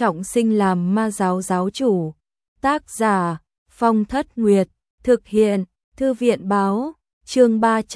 trọng sinh làm ma giáo giáo chủ. Tác giả Phong Thất Nguyệt, thực hiện Thư viện Báo, chương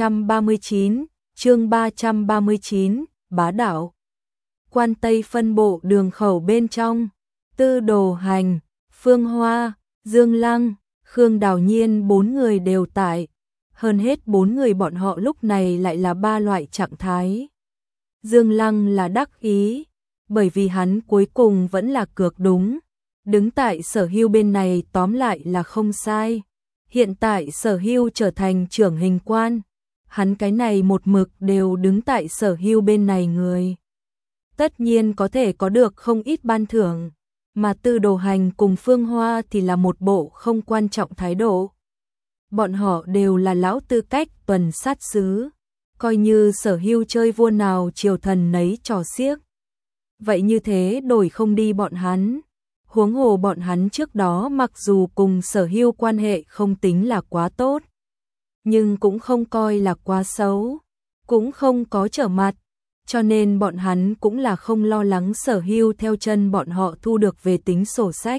339, bá đạo. Quan Tây phân bộ đường khẩu bên trong, Tư Đồ Hành, Phương Hoa, Dương Lăng, Khương Đào Nhiên 4 người đều tại. Hơn hết 4 người bọn họ lúc này lại là 3 loại trạng thái. Dương Lăng là đắc ý, bởi vì hắn cuối cùng vẫn là cược đúng. Đứng tại Sở Hưu bên này tóm lại là không sai. Hiện tại Sở Hưu trở thành trưởng hình quan, hắn cái này một mực đều đứng tại Sở Hưu bên này người. Tất nhiên có thể có được không ít ban thưởng, mà Tư Đồ Hành cùng Phương Hoa thì là một bộ không quan trọng thái độ. Bọn họ đều là lão tư cách tuần sát sứ, coi như Sở Hưu chơi vua nào triều thần nấy trò xiếc. Vậy như thế đổi không đi bọn hắn. Huống hồ bọn hắn trước đó mặc dù cùng Sở Hưu quan hệ không tính là quá tốt, nhưng cũng không coi là quá xấu, cũng không có trở mặt, cho nên bọn hắn cũng là không lo lắng Sở Hưu theo chân bọn họ thu được về tính sổ sách.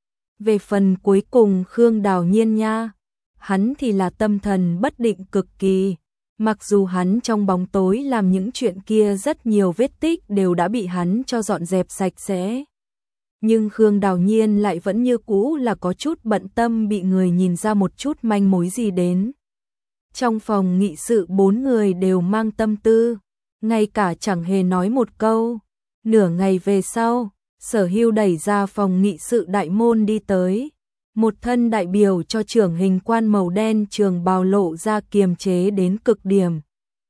Về phần cuối cùng Khương Đào Nhiên nha, hắn thì là tâm thần bất định cực kỳ, mặc dù hắn trong bóng tối làm những chuyện kia rất nhiều vết tích đều đã bị hắn cho dọn dẹp sạch sẽ. Nhưng Khương Đào Nhiên lại vẫn như cũ là có chút bận tâm bị người nhìn ra một chút manh mối gì đến. Trong phòng nghị sự 4 người đều mang tâm tư, ngay cả chẳng hề nói một câu. Nửa ngày về sau, Sở Hưu đẩy ra phòng nghị sự đại môn đi tới. Một thân đại biểu cho trưởng hình quan màu đen trường bào lộ ra kiềm chế đến cực điểm.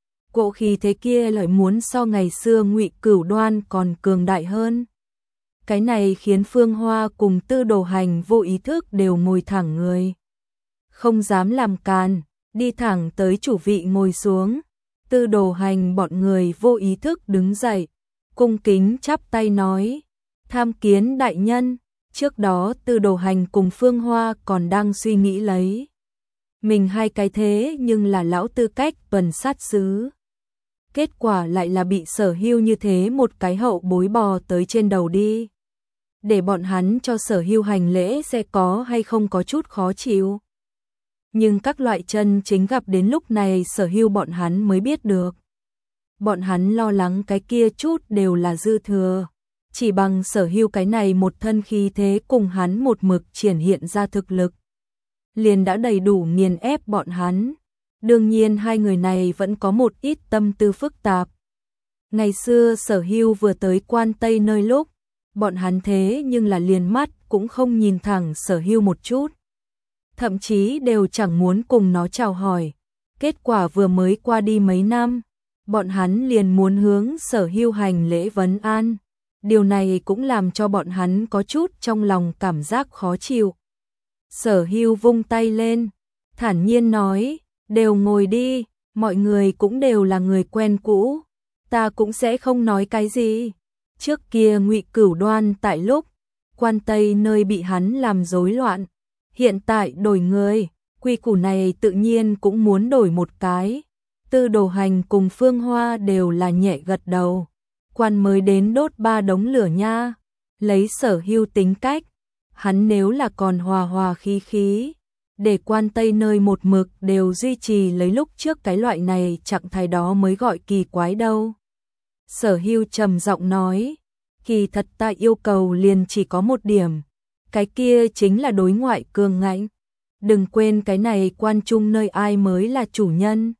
Cỗ khí thế kia lại muốn so ngày xưa Ngụy Cửu Đoan còn cường đại hơn. Cái này khiến Phương Hoa cùng Tư Đồ Hành vô ý thức đều ngồi thẳng người. Không dám làm càn, đi thẳng tới chủ vị ngồi xuống. Tư Đồ Hành bọn người vô ý thức đứng dậy, cung kính chắp tay nói, tham kiến đại nhân. Trước đó Tư Đồ Hành cùng Phương Hoa còn đang suy nghĩ lấy. Mình hai cái thế nhưng là lão tư cách tuần sát sứ. Kết quả lại là bị Sở Hưu như thế một cái hậu bối bò tới trên đầu đi. Để bọn hắn cho Sở Hưu hành lễ sẽ có hay không có chút khó chịu. Nhưng các loại chân chính gặp đến lúc này Sở Hưu bọn hắn mới biết được. Bọn hắn lo lắng cái kia chút đều là dư thừa. Chỉ bằng Sở Hưu cái này một thân khí thế cùng hắn một mực triển hiện ra thực lực, liền đã đầy đủ nghiền ép bọn hắn. Đương nhiên hai người này vẫn có một ít tâm tư phức tạp. Ngày xưa Sở Hưu vừa tới Quan Tây nơi lúc, bọn hắn thế nhưng là liền mắt cũng không nhìn thẳng Sở Hưu một chút. Thậm chí đều chẳng muốn cùng nó chào hỏi. Kết quả vừa mới qua đi mấy năm, bọn hắn liền muốn hướng Sở Hưu hành lễ vấn an. Điều này cũng làm cho bọn hắn có chút trong lòng cảm giác khó chịu. Sở Hưu vung tay lên, thản nhiên nói, đều ngồi đi, mọi người cũng đều là người quen cũ, ta cũng sẽ không nói cái gì. Trước kia Ngụy Cửu Đoan tại lúc Quan Tây nơi bị hắn làm rối loạn, hiện tại đổi người, quy củ này tự nhiên cũng muốn đổi một cái. Tư Đồ Hành cùng Phương Hoa đều là nhẹ gật đầu. Quan mới đến đốt 3 đống lửa nha. Lấy Sở Hưu tính cách, hắn nếu là còn hòa hòa khí khí, để Quan Tây nơi một mực đều duy trì lấy lúc trước cái loại này trạng thái đó mới gọi kỳ quái đâu. Sở Hưu trầm giọng nói, kỳ thật ta yêu cầu liền chỉ có một điểm, cái kia chính là đối ngoại cường ngạnh. Đừng quên cái này quan trung nơi ai mới là chủ nhân.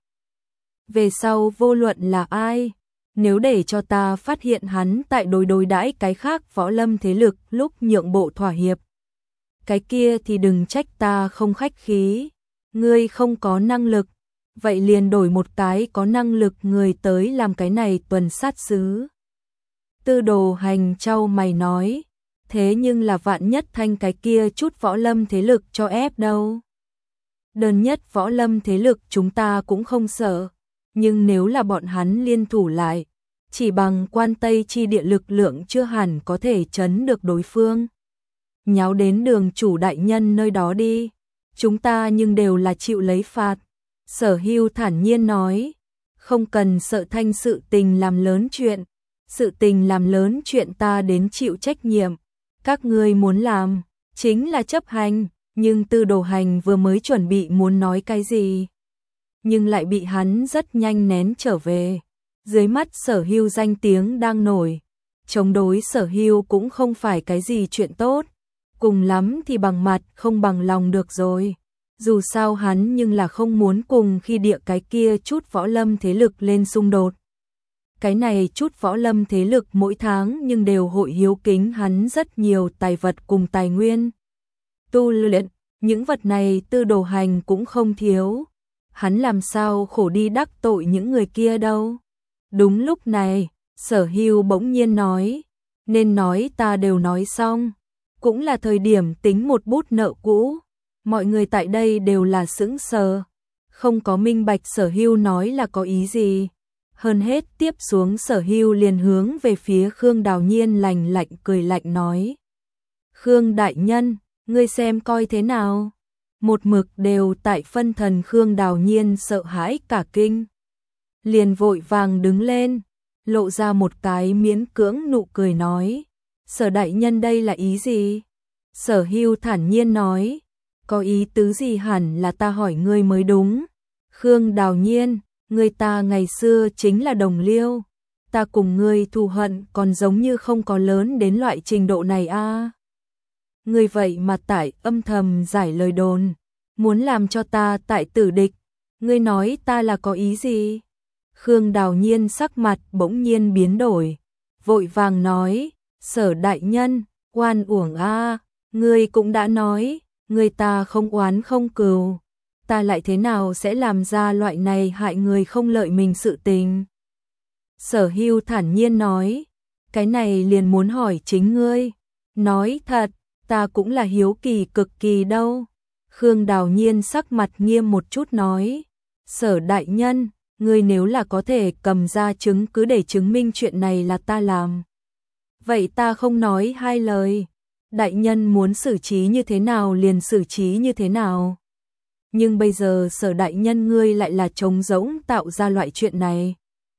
Về sau vô luận là ai, nếu để cho ta phát hiện hắn tại đối đãi cái khác võ lâm thế lực lúc nhượng bộ thỏa hiệp, cái kia thì đừng trách ta không khách khí. Ngươi không có năng lực, vậy liền đổi một cái có năng lực người tới làm cái này tuần sát sứ. Tư Đồ Hành chau mày nói, thế nhưng là vạn nhất thanh cái kia chút võ lâm thế lực cho ép đâu. Đơn nhất võ lâm thế lực chúng ta cũng không sợ, nhưng nếu là bọn hắn liên thủ lại, chỉ bằng Quan Tây chi địa lực lượng chưa hẳn có thể trấn được đối phương. Nháo đến Đường chủ đại nhân nơi đó đi, chúng ta nhưng đều là chịu lấy phạt. Sở Hưu thản nhiên nói, không cần sợ thanh sự tình làm lớn chuyện, sự tình làm lớn chuyện ta đến chịu trách nhiệm. Các ngươi muốn làm, chính là chấp hành, nhưng Tư Đồ Hành vừa mới chuẩn bị muốn nói cái gì, nhưng lại bị hắn rất nhanh nén trở về. Dưới mắt Sở Hưu danh tiếng đang nổi, chống đối Sở Hưu cũng không phải cái gì chuyện tốt, cùng lắm thì bằng mặt không bằng lòng được rồi. Dù sao hắn nhưng là không muốn cùng khi địa cái kia chút võ lâm thế lực lên xung đột. Cái này chút võ lâm thế lực mỗi tháng nhưng đều hội hiếu kính hắn rất nhiều tài vật cùng tài nguyên. Tu luyện, những vật này Tư Đồ Hành cũng không thiếu. Hắn làm sao khổ đi đắc tội những người kia đâu. Đúng lúc này, Sở Hưu bỗng nhiên nói, nên nói ta đều nói xong, cũng là thời điểm tính một bút nợ cũ. Mọi người tại đây đều là sững sờ, không có minh bạch Sở Hưu nói là có ý gì. Hơn hết tiếp xuống Sở Hưu liền hướng về phía Khương Đào Nhiên lạnh lạnh cười lạnh nói. Khương đại nhân, ngươi xem coi thế nào. Một mực đều tại phân thần Khương Đào Nhiên sợ hãi cả kinh. Liền vội vàng đứng lên, lộ ra một cái miễn cưỡng nụ cười nói. Sở đại nhân đây là ý gì? Sở Hưu thản nhiên nói. Có ý tứ gì hẳn là ta hỏi ngươi mới đúng. Khương Đào Nhiên, người ta ngày xưa chính là đồng liêu. Ta cùng ngươi thù hận còn giống như không có lớn đến loại trình độ này a. Ngươi vậy mà tại âm thầm giải lời đồn, muốn làm cho ta tại tử địch. Ngươi nói ta là có ý gì? Khương Đào Nhiên sắc mặt bỗng nhiên biến đổi, vội vàng nói, Sở đại nhân, oan uổng a, ngươi cũng đã nói, người ta không oán không cừu, ta lại thế nào sẽ làm ra loại này hại người không lợi mình sự tình. Sở Hưu thản nhiên nói, cái này liền muốn hỏi chính ngươi. Nói thật, ta cũng là hiếu kỳ cực kỳ đâu. Khương Đào Nhiên sắc mặt nghiêm một chút nói, Sở đại nhân, ngươi nếu là có thể cầm ra chứng cứ để chứng minh chuyện này là ta làm, vậy ta không nói hai lời. Đại nhân muốn xử trí như thế nào liền xử trí như thế nào. Nhưng bây giờ Sở đại nhân ngươi lại là trống rỗng tạo ra loại chuyện này.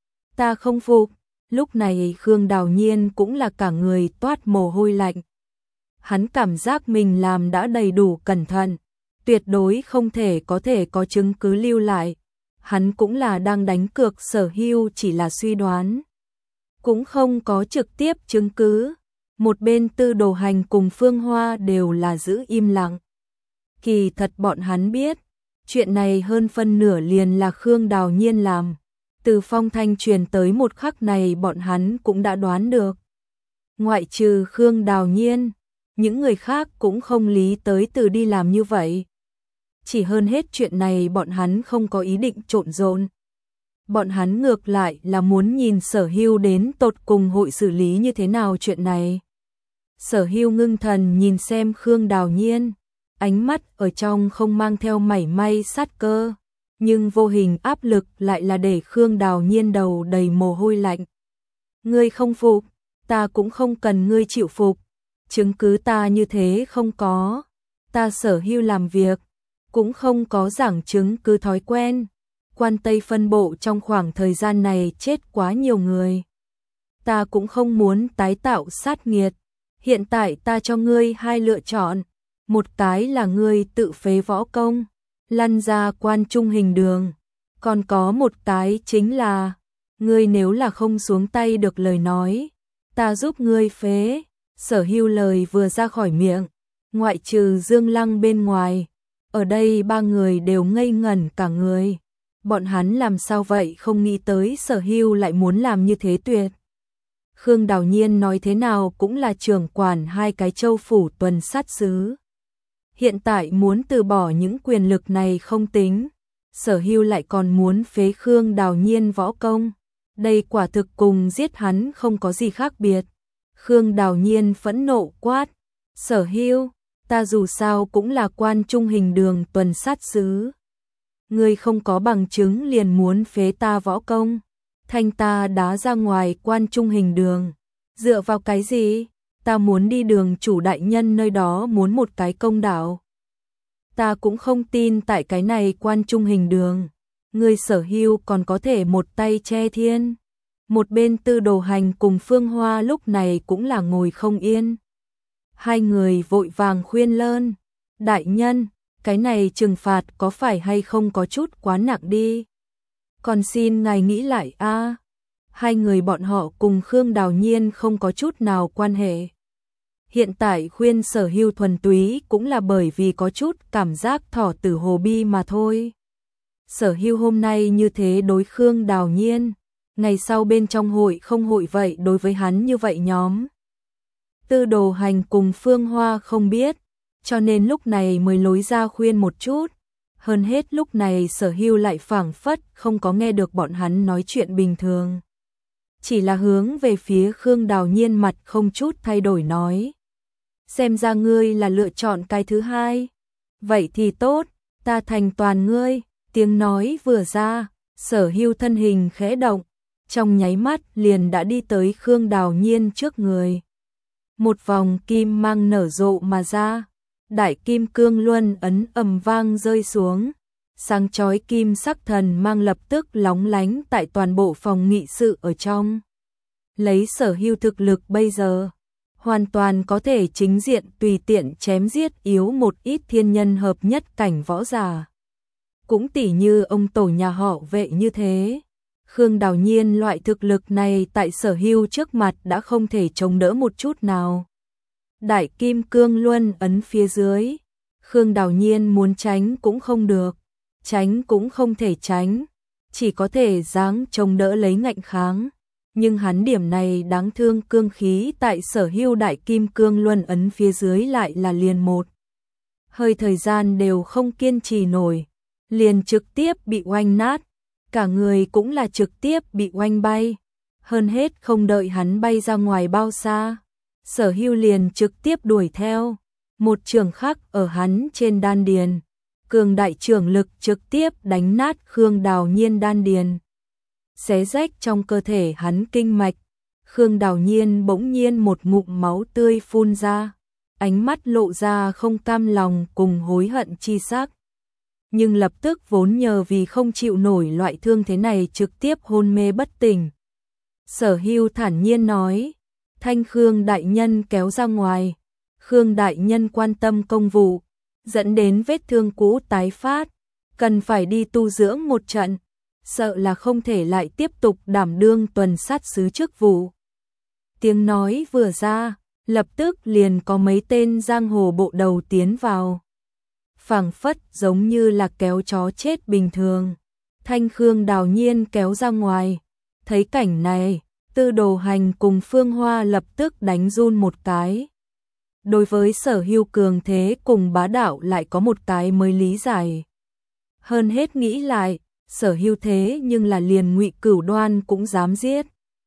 Ta không phục. Lúc này Khương Đào Nhiên cũng là cả người toát mồ hôi lạnh. Hắn cảm giác mình làm đã đầy đủ cẩn thận, tuyệt đối không thể có chứng cứ lưu lại. Hắn cũng là đang đánh cược Sở Hưu chỉ là suy đoán, cũng không có trực tiếp chứng cứ. Một bên Tư Đồ Hành cùng Phương Hoa đều là giữ im lặng. Kỳ thật bọn hắn biết, chuyện này hơn phân nửa liền là Khương Đào Nhiên làm. Từ phong thanh truyền tới một khắc này bọn hắn cũng đã đoán được. Ngoại trừ Khương Đào Nhiên, những người khác cũng không lý tới từ đi làm như vậy. Chỉ hơn hết chuyện này bọn hắn không có ý định trộn rộn. Bọn hắn ngược lại là muốn nhìn Sở Hưu đến tột cùng hội xử lý như thế nào chuyện này. Sở Hưu ngưng thần nhìn xem Khương Đào Nhiên, ánh mắt ở trong không mang theo mảy may sát cơ, nhưng vô hình áp lực lại là để Khương Đào Nhiên đầu đầy mồ hôi lạnh. Ngươi không phục, ta cũng không cần ngươi chịu phục, chứng cứ ta như thế không có, ta Sở Hưu làm việc, cũng không có giảng chứng cứ thói quen. Quan Tây phân bộ trong khoảng thời gian này chết quá nhiều người. Ta cũng không muốn tái tạo sát nghiệt. Hiện tại ta cho ngươi hai lựa chọn. Một cái là ngươi tự phế võ công, lăn ra quan trung hình đường. Còn có một cái chính là, ngươi nếu là không xuống tay được lời nói, ta giúp ngươi phế. Sở Hưu lời vừa ra khỏi miệng, ngoại trừ Dương Lăng bên ngoài, ở đây ba người đều ngây ngẩn cả người. Bọn hắn làm sao vậy không nghĩ tới Sở Hưu lại muốn làm như thế tuyệt. Khương Đào Nhiên nói thế nào cũng là trưởng quản hai cái châu phủ tuần sát xứ. Hiện tại muốn từ bỏ những quyền lực này không tính, Sở Hưu lại còn muốn phế Khương Đào Nhiên võ công. Đây quả thực cùng giết hắn không có gì khác biệt. Khương Đào Nhiên phẫn nộ quát, Sở Hưu, ta dù sao cũng là quan trung hình đường tuần sát xứ. Ngươi không có bằng chứng liền muốn phế ta võ công, thanh ta đá ra ngoài quan trung hình đường. Dựa vào cái gì? Ta muốn đi đường chủ đại nhân nơi đó muốn một cái công đạo. Ta cũng không tin tại cái này quan trung hình đường. Ngươi Sở Hưu còn có thể một tay che thiên. Một bên Tư Đồ Hành cùng Phương Hoa lúc này cũng là ngồi không yên. Hai người vội vàng khuyên lơn, đại nhân, cái này trừng phạt có phải hay không có chút quá nặng đi. Còn xin ngài nghĩ lại a. Hai người bọn họ cùng Khương Đào Nhiên không có chút nào quan hệ. Hiện tại khuyên Sở Hưu thuần túy cũng là bởi vì có chút cảm giác thỏ tử hồ bi mà thôi. Sở Hưu hôm nay như thế đối Khương Đào Nhiên, ngày sau bên trong hội không hội vậy đối với hắn như vậy nhóm. Tư Đồ Hành cùng Phương Hoa không biết, cho nên lúc này mới lối ra khuyên một chút. Hơn hết lúc này Sở Hưu lại phảng phất không có nghe được bọn hắn nói chuyện bình thường. Chỉ là hướng về phía Khương Đào Nhiên mặt không chút thay đổi nói. Xem ra ngươi là lựa chọn cái thứ hai. Vậy thì tốt, ta thành toàn ngươi. Tiếng nói vừa ra, Sở Hưu thân hình khẽ động, trong nháy mắt liền đã đi tới Khương Đào Nhiên trước người. Một vòng kim mang nở rộ mà ra, đại kim cương luân ấn ầm vang rơi xuống, sáng chói kim sắc thần mang lập tức lóng lánh tại toàn bộ phòng nghị sự ở trong. Lấy Sở Hưu thực lực bây giờ, hoàn toàn có thể chính diện tùy tiện chém giết yếu một ít thiên nhân hợp nhất cảnh võ giả. Cũng tỉ như ông tổ nhà họ Vệ như thế. Khương Đào Nhiên loại thực lực này tại Sở Hưu trước mặt đã không thể chống đỡ một chút nào. Đại kim cương luân ấn phía dưới, Khương Đào Nhiên muốn tránh cũng không được, tránh cũng không thể tránh, chỉ có thể giáng chống đỡ lấy ngạnh kháng. Nhưng hắn điểm này đáng thương cương khí tại Sở Hưu đại kim cương luân ấn phía dưới lại là liền một. Hơi thời gian đều không kiên trì nổi, liền trực tiếp bị oanh nát, cả người cũng là trực tiếp bị oanh bay. Hơn hết không đợi hắn bay ra ngoài bao xa, Sở Hưu liền trực tiếp đuổi theo, một trường khắc ở hắn trên đan điền, cường đại trường lực trực tiếp đánh nát Khương Đào Nhiên đan điền, xé rách trong cơ thể hắn kinh mạch. Khương Đào Nhiên bỗng nhiên một ngụm máu tươi phun ra, ánh mắt lộ ra không cam lòng cùng hối hận chi sắc. Nhưng lập tức vốn nhờ vì không chịu nổi loại thương thế này trực tiếp hôn mê bất tỉnh. Sở Hưu thản nhiên nói, thanh Khương đại nhân kéo ra ngoài. Khương đại nhân quan tâm công vụ, dẫn đến vết thương cũ tái phát, cần phải đi tu dưỡng một trận, sợ là không thể lại tiếp tục đảm đương tuần sát sứ chức vụ. Tiếng nói vừa ra, lập tức liền có mấy tên giang hồ bộ đầu tiến vào. Phảng phất giống như là kéo chó chết bình thường. Thanh Khương Đào Nhiên kéo ra ngoài. Thấy cảnh này, Tư Đồ Hành cùng Phương Hoa lập tức đánh run một cái. Đối với Sở Hưu cường thế cùng bá đạo lại có một cái mới lý giải. Hơn hết nghĩ lại, Sở Hưu thế nhưng là liền Ngụy Cửu Đoan cũng dám giết.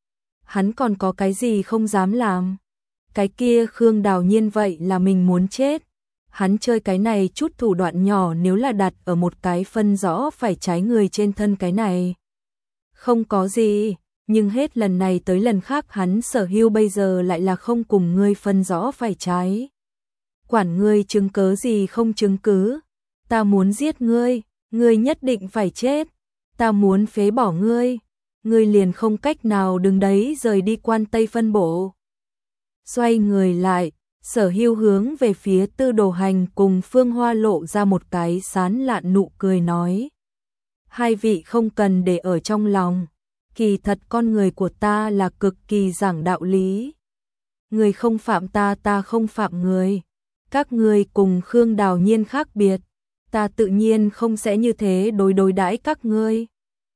Hắn còn có cái gì không dám làm? Cái kia Khương Đào Nhiên vậy là mình muốn chết. Hắn chơi cái này chút thủ đoạn nhỏ nếu là đặt ở một cái phân rõ phải trái người trên thân cái này. Không có gì, nhưng hết lần này tới lần khác hắn Sở Hưu bây giờ lại là không cùng ngươi phân rõ phải trái. Quản ngươi chứng cớ gì không chứng cứ, ta muốn giết ngươi, ngươi nhất định phải chết, ta muốn phế bỏ ngươi, ngươi liền không cách nào đứng đấy rời đi Quan Tây phân bộ. Xoay người lại, Sở Hưu hướng về phía Tư Đồ Hành cùng Phương Hoa lộ ra một cái sán lạn nụ cười nói. Hai vị không cần để ở trong lòng, kỳ thật con người của ta là cực kỳ giảng đạo lý. Người không phạm ta, ta không phạm người. Các ngươi cùng Khương Đào Nhiên khác biệt, ta tự nhiên không sẽ như thế đối đãi các ngươi.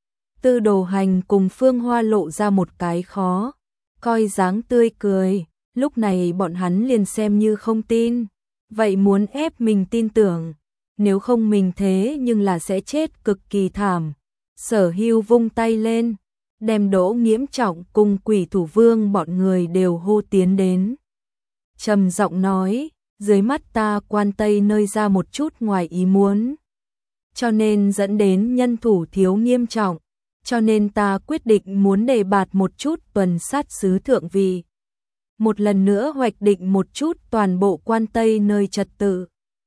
Tư Đồ Hành cùng Phương Hoa lộ ra một cái khó coi dáng tươi cười. Lúc này bọn hắn liền xem như không tin, vậy muốn ép mình tin tưởng, nếu không mình thế nhưng là sẽ chết cực kỳ thảm. Sở Hưu vung tay lên, đem Đỗ Nghiễm Trọng cùng Quỷ Thủ Vương bọn người đều hô tiến đến. Trầm giọng nói, dưới mắt ta Quan Tây nơi ra một chút ngoài ý muốn, cho nên dẫn đến nhân thủ thiếu nghiêm trọng, cho nên ta quyết định muốn đề bạt một chút tuần sát sứ thượng vị. Một lần nữa hoạch định một chút toàn bộ Quan Tây nơi trật tự.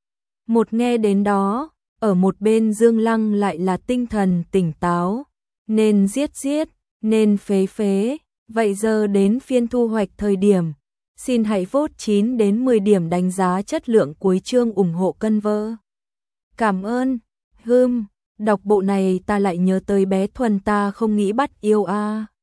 Một nghe đến đó, ở một bên Dương Lăng lại là tinh thần tỉnh táo, nên giết, nên phế, vậy giờ đến phiên thu hoạch thời điểm, Xin hãy vote 9 đến 10 điểm đánh giá chất lượng cuối chương ủng hộ cân vơ. Cảm ơn. Đọc bộ này ta lại nhớ tới bé Thuần ta không nghĩ bắt yêu a.